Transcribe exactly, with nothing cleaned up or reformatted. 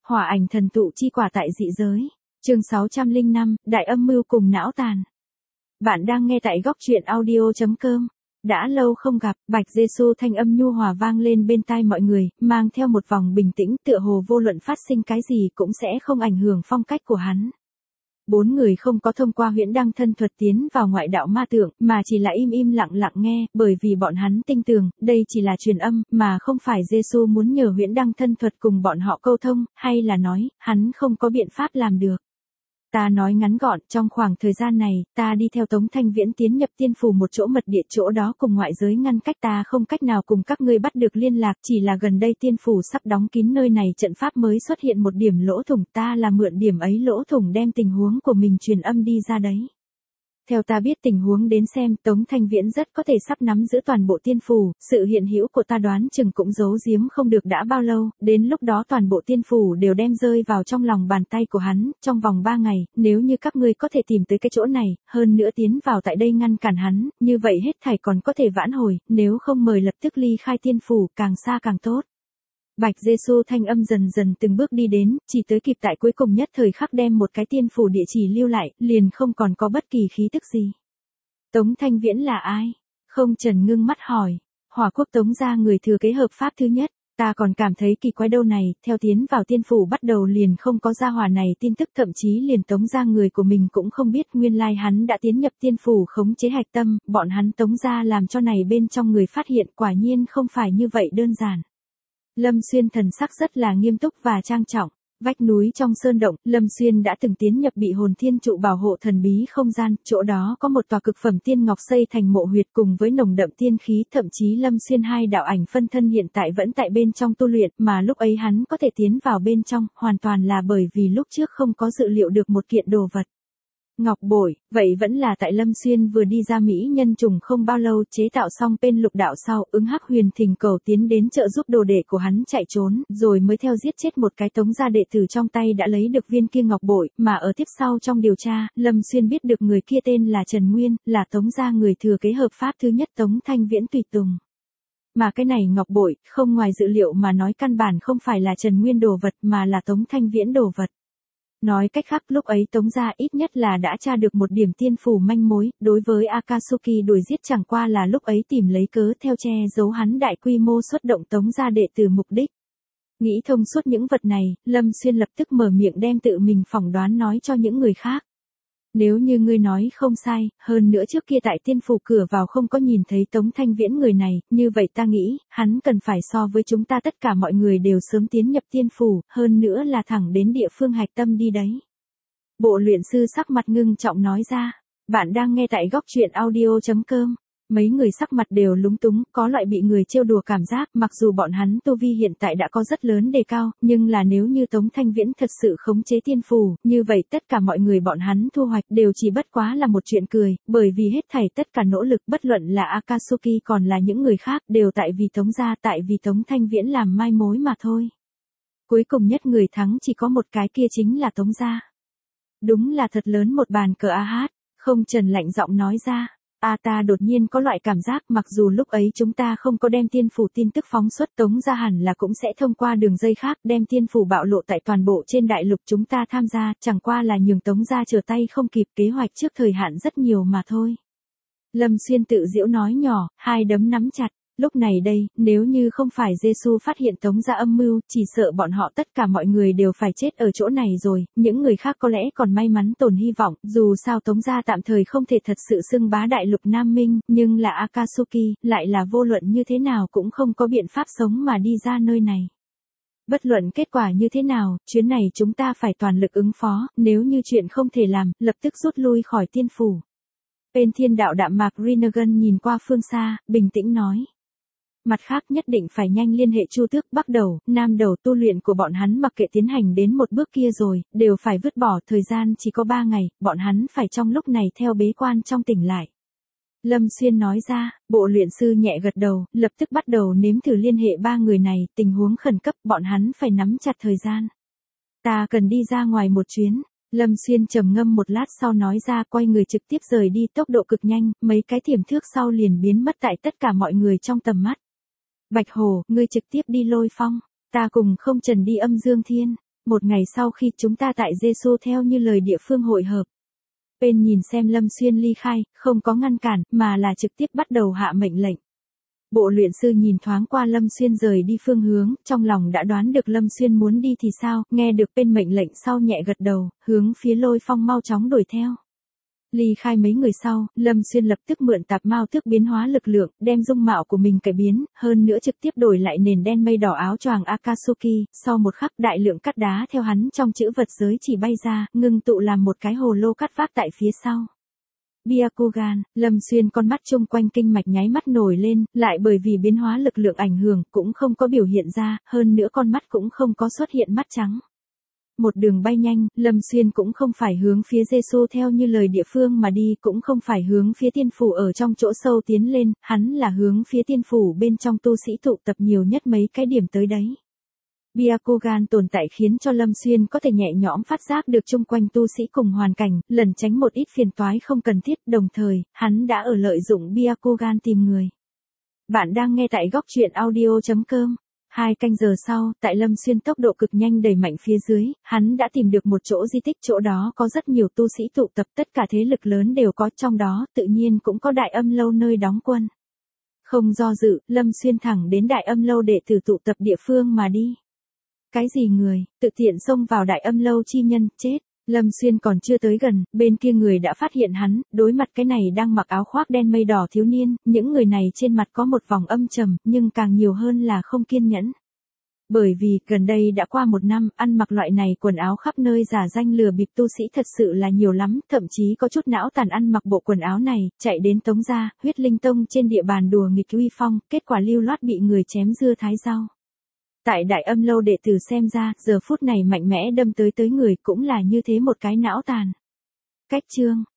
Hỏa ảnh thần tụ chi quả tại dị giới. Chương sáu trăm lẻ năm, Đại âm mưu cùng não tàn. Bạn đang nghe tại góc truyện audio chấm com. Đã lâu không gặp, Bạch Giê-xu thanh âm nhu hòa vang lên bên tai mọi người, mang theo một vòng bình tĩnh, tựa hồ vô luận phát sinh cái gì cũng sẽ không ảnh hưởng phong cách của hắn. Bốn người không có thông qua huyễn đăng thân thuật tiến vào ngoại đạo ma tượng, mà chỉ là im im lặng lặng nghe, bởi vì bọn hắn tin tưởng, đây chỉ là truyền âm, mà không phải Giê-xu muốn nhờ huyễn đăng thân thuật cùng bọn họ câu thông, hay là nói, hắn không có biện pháp làm được. Ta nói ngắn gọn, trong khoảng thời gian này, ta đi theo Tống Thanh Viễn tiến nhập tiên phủ một chỗ mật địa, chỗ đó cùng ngoại giới ngăn cách, ta không cách nào cùng các ngươi bắt được liên lạc, chỉ là gần đây tiên phủ sắp đóng kín, nơi này trận pháp mới xuất hiện một điểm lỗ thủng, ta là mượn điểm ấy lỗ thủng đem tình huống của mình truyền âm đi ra đấy. Theo ta biết tình huống đến xem, Tống Thanh Viễn rất có thể sắp nắm giữ toàn bộ tiên phủ, sự hiện hữu của ta đoán chừng cũng giấu giếm không được đã bao lâu, đến lúc đó toàn bộ tiên phủ đều đem rơi vào trong lòng bàn tay của hắn, trong vòng ba ngày, nếu như các ngươi có thể tìm tới cái chỗ này, hơn nữa tiến vào tại đây ngăn cản hắn, như vậy hết thảy còn có thể vãn hồi, nếu không mời lập tức ly khai tiên phủ, càng xa càng tốt. Bạch Giê-xu thanh âm dần dần từng bước đi đến, chỉ tới kịp tại cuối cùng nhất thời khắc đem một cái tiên phủ địa chỉ lưu lại, liền không còn có bất kỳ khí tức gì. Tống Thanh Viễn là ai? Không Trần ngưng mắt hỏi. Hỏa quốc Tống gia người thừa kế hợp pháp thứ nhất, ta còn cảm thấy kỳ quái đâu này, theo tiến vào tiên phủ bắt đầu liền không có gia hỏa này tin tức, thậm chí liền Tống gia người của mình cũng không biết, nguyên lai hắn đã tiến nhập tiên phủ khống chế hạch tâm, bọn hắn Tống gia làm cho này bên trong người phát hiện, quả nhiên không phải như vậy đơn giản. Lâm Xuyên thần sắc rất là nghiêm túc và trang trọng. Vách núi trong sơn động, Lâm Xuyên đã từng tiến nhập bị hồn thiên trụ bảo hộ thần bí không gian, chỗ đó có một tòa cực phẩm tiên ngọc xây thành mộ huyệt cùng với nồng đậm tiên khí, thậm chí Lâm Xuyên hai đạo ảnh phân thân hiện tại vẫn tại bên trong tu luyện, mà lúc ấy hắn có thể tiến vào bên trong, hoàn toàn là bởi vì lúc trước không có dự liệu được một kiện đồ vật. Ngọc bội, vậy vẫn là tại Lâm Xuyên vừa đi ra Mỹ nhân trùng không bao lâu, chế tạo xong bên lục đạo sau, ứng hắc huyền thỉnh cầu tiến đến trợ giúp đồ đệ của hắn chạy trốn, rồi mới theo giết chết một cái Tống gia đệ tử trong tay đã lấy được viên kia ngọc bội, mà ở tiếp sau trong điều tra, Lâm Xuyên biết được người kia tên là Trần Nguyên, là Tống gia người thừa kế hợp pháp thứ nhất Tống Thanh Viễn tùy tùng. Mà cái này ngọc bội, không ngoài dự liệu mà nói căn bản không phải là Trần Nguyên đồ vật mà là Tống Thanh Viễn đồ vật. Nói cách khác lúc ấy Tống gia ít nhất là đã tra được một điểm tiên phủ manh mối, đối với Akatsuki đuổi giết chẳng qua là lúc ấy tìm lấy cớ theo che giấu hắn đại quy mô xuất động Tống gia đệ tử mục đích. Nghĩ thông suốt những vật này, Lâm Xuyên lập tức mở miệng đem tự mình phỏng đoán nói cho những người khác. Nếu như ngươi nói không sai, hơn nữa trước kia tại tiên phủ cửa vào không có nhìn thấy Tống Thanh Viễn người này, như vậy ta nghĩ, hắn cần phải so với chúng ta tất cả mọi người đều sớm tiến nhập tiên phủ, hơn nữa là thẳng đến địa phương hạch tâm đi đấy. Bộ luyện sư sắc mặt ngưng trọng nói ra, bạn đang nghe tại góc truyện audio chấm com. Mấy người sắc mặt đều lúng túng, có loại bị người trêu đùa cảm giác, mặc dù bọn hắn tu vi hiện tại đã có rất lớn đề cao, nhưng là nếu như Tống Thanh Viễn thật sự khống chế tiên phủ, như vậy tất cả mọi người bọn hắn thu hoạch đều chỉ bất quá là một chuyện cười, bởi vì hết thảy tất cả nỗ lực bất luận là Akatsuki còn là những người khác đều tại vì Tống gia, tại vì Tống Thanh Viễn làm mai mối mà thôi. Cuối cùng nhất người thắng chỉ có một cái, kia chính là Tống gia. Đúng là thật lớn một bàn cờ a hát, không Trần lạnh giọng nói ra. A ta đột nhiên có loại cảm giác mặc dù lúc ấy chúng ta không có đem tiên phủ tin tức phóng xuất, Tống gia hẳn là cũng sẽ thông qua đường dây khác đem tiên phủ bạo lộ tại toàn bộ trên đại lục chúng ta tham gia, chẳng qua là nhường Tống gia trở tay không kịp, kế hoạch trước thời hạn rất nhiều mà thôi. Lâm Xuyên tự giễu nói nhỏ, hai đấm nắm chặt. Lúc này đây, nếu như không phải Giê-xu phát hiện Tống gia âm mưu, chỉ sợ bọn họ tất cả mọi người đều phải chết ở chỗ này rồi, những người khác có lẽ còn may mắn tồn hy vọng, dù sao Tống gia tạm thời không thể thật sự xưng bá đại lục Nam Minh, nhưng là Akatsuki, lại là vô luận như thế nào cũng không có biện pháp sống mà đi ra nơi này. Bất luận kết quả như thế nào, chuyến này chúng ta phải toàn lực ứng phó, nếu như chuyện không thể làm, lập tức rút lui khỏi tiên phủ. Bên thiên đạo đạm mạc Rinnegan nhìn qua phương xa, bình tĩnh nói. Mặt khác nhất định phải nhanh liên hệ Chu Tước Bắc đầu, Nam đầu, tu luyện của bọn hắn mặc kệ tiến hành đến một bước kia rồi, đều phải vứt bỏ, thời gian chỉ có ba ngày, bọn hắn phải trong lúc này theo bế quan trong tỉnh lại. Lâm Xuyên nói ra, bộ luyện sư nhẹ gật đầu, lập tức bắt đầu nếm thử liên hệ ba người này, tình huống khẩn cấp, bọn hắn phải nắm chặt thời gian. Ta cần đi ra ngoài một chuyến. Lâm Xuyên trầm ngâm một lát sau nói ra, quay người trực tiếp rời đi tốc độ cực nhanh, mấy cái tiềm thước sau liền biến mất tại tất cả mọi người trong tầm mắt. Bạch Hồ, ngươi trực tiếp đi Lôi Phong, ta cùng không Trần đi Âm Dương Thiên. Một ngày sau khi chúng ta tại Giê-xu theo như lời địa phương hội hợp. Bên nhìn xem Lâm Xuyên ly khai, không có ngăn cản, mà là trực tiếp bắt đầu hạ mệnh lệnh. Bộ luyện sư nhìn thoáng qua Lâm Xuyên rời đi phương hướng, trong lòng đã đoán được Lâm Xuyên muốn đi thì sao, nghe được bên mệnh lệnh sau nhẹ gật đầu, hướng phía Lôi Phong mau chóng đuổi theo. Ly khai mấy người sau, Lâm Xuyên lập tức mượn tạp mao thước biến hóa lực lượng, đem dung mạo của mình cải biến, hơn nữa trực tiếp đổi lại nền đen mây đỏ áo choàng Akatsuki, sau một khắc đại lượng cắt đá theo hắn trong chữ vật giới chỉ bay ra, ngưng tụ làm một cái hồ lô cắt vác tại phía sau. Byakugan, Lâm Xuyên con mắt chung quanh kinh mạch nháy mắt nổi lên, lại bởi vì biến hóa lực lượng ảnh hưởng cũng không có biểu hiện ra, hơn nữa con mắt cũng không có xuất hiện mắt trắng. Một đường bay nhanh, Lâm Xuyên cũng không phải hướng phía Giê-xu theo như lời địa phương mà đi, cũng không phải hướng phía tiên phủ ở trong chỗ sâu tiến lên, hắn là hướng phía tiên phủ bên trong tu sĩ tụ tập nhiều nhất mấy cái điểm tới đấy. Byakugan tồn tại khiến cho Lâm Xuyên có thể nhẹ nhõm phát giác được chung quanh tu sĩ cùng hoàn cảnh, lẩn tránh một ít phiền toái không cần thiết, đồng thời, hắn đã ở lợi dụng Byakugan tìm người. Bạn đang nghe tại góc truyện audio chấm com. Hai canh giờ sau, tại Lâm Xuyên tốc độ cực nhanh đẩy mạnh phía dưới, hắn đã tìm được một chỗ di tích, chỗ đó có rất nhiều tu sĩ tụ tập, tất cả thế lực lớn đều có, trong đó tự nhiên cũng có Đại Âm Lâu nơi đóng quân. Không do dự, Lâm Xuyên thẳng đến Đại Âm Lâu đệ tử tụ tập địa phương mà đi. Cái gì người, tự tiện xông vào Đại Âm Lâu chi nhân, chết. Lâm Xuyên còn chưa tới gần, bên kia người đã phát hiện hắn, đối mặt cái này đang mặc áo khoác đen mây đỏ thiếu niên, những người này trên mặt có một vòng âm trầm, nhưng càng nhiều hơn là không kiên nhẫn. Bởi vì, gần đây đã qua một năm, ăn mặc loại này quần áo khắp nơi giả danh lừa bịp tu sĩ thật sự là nhiều lắm, thậm chí có chút não tàn ăn mặc bộ quần áo này, chạy đến Tống Gia, Huyết Linh Tông trên địa bàn đùa nghịch uy phong, kết quả lưu loát bị người chém dưa thái rau. Tại Đại Âm Lâu đệ tử xem ra, giờ phút này mạnh mẽ đâm tới tới người cũng là như thế một cái não tàn. Cách chương,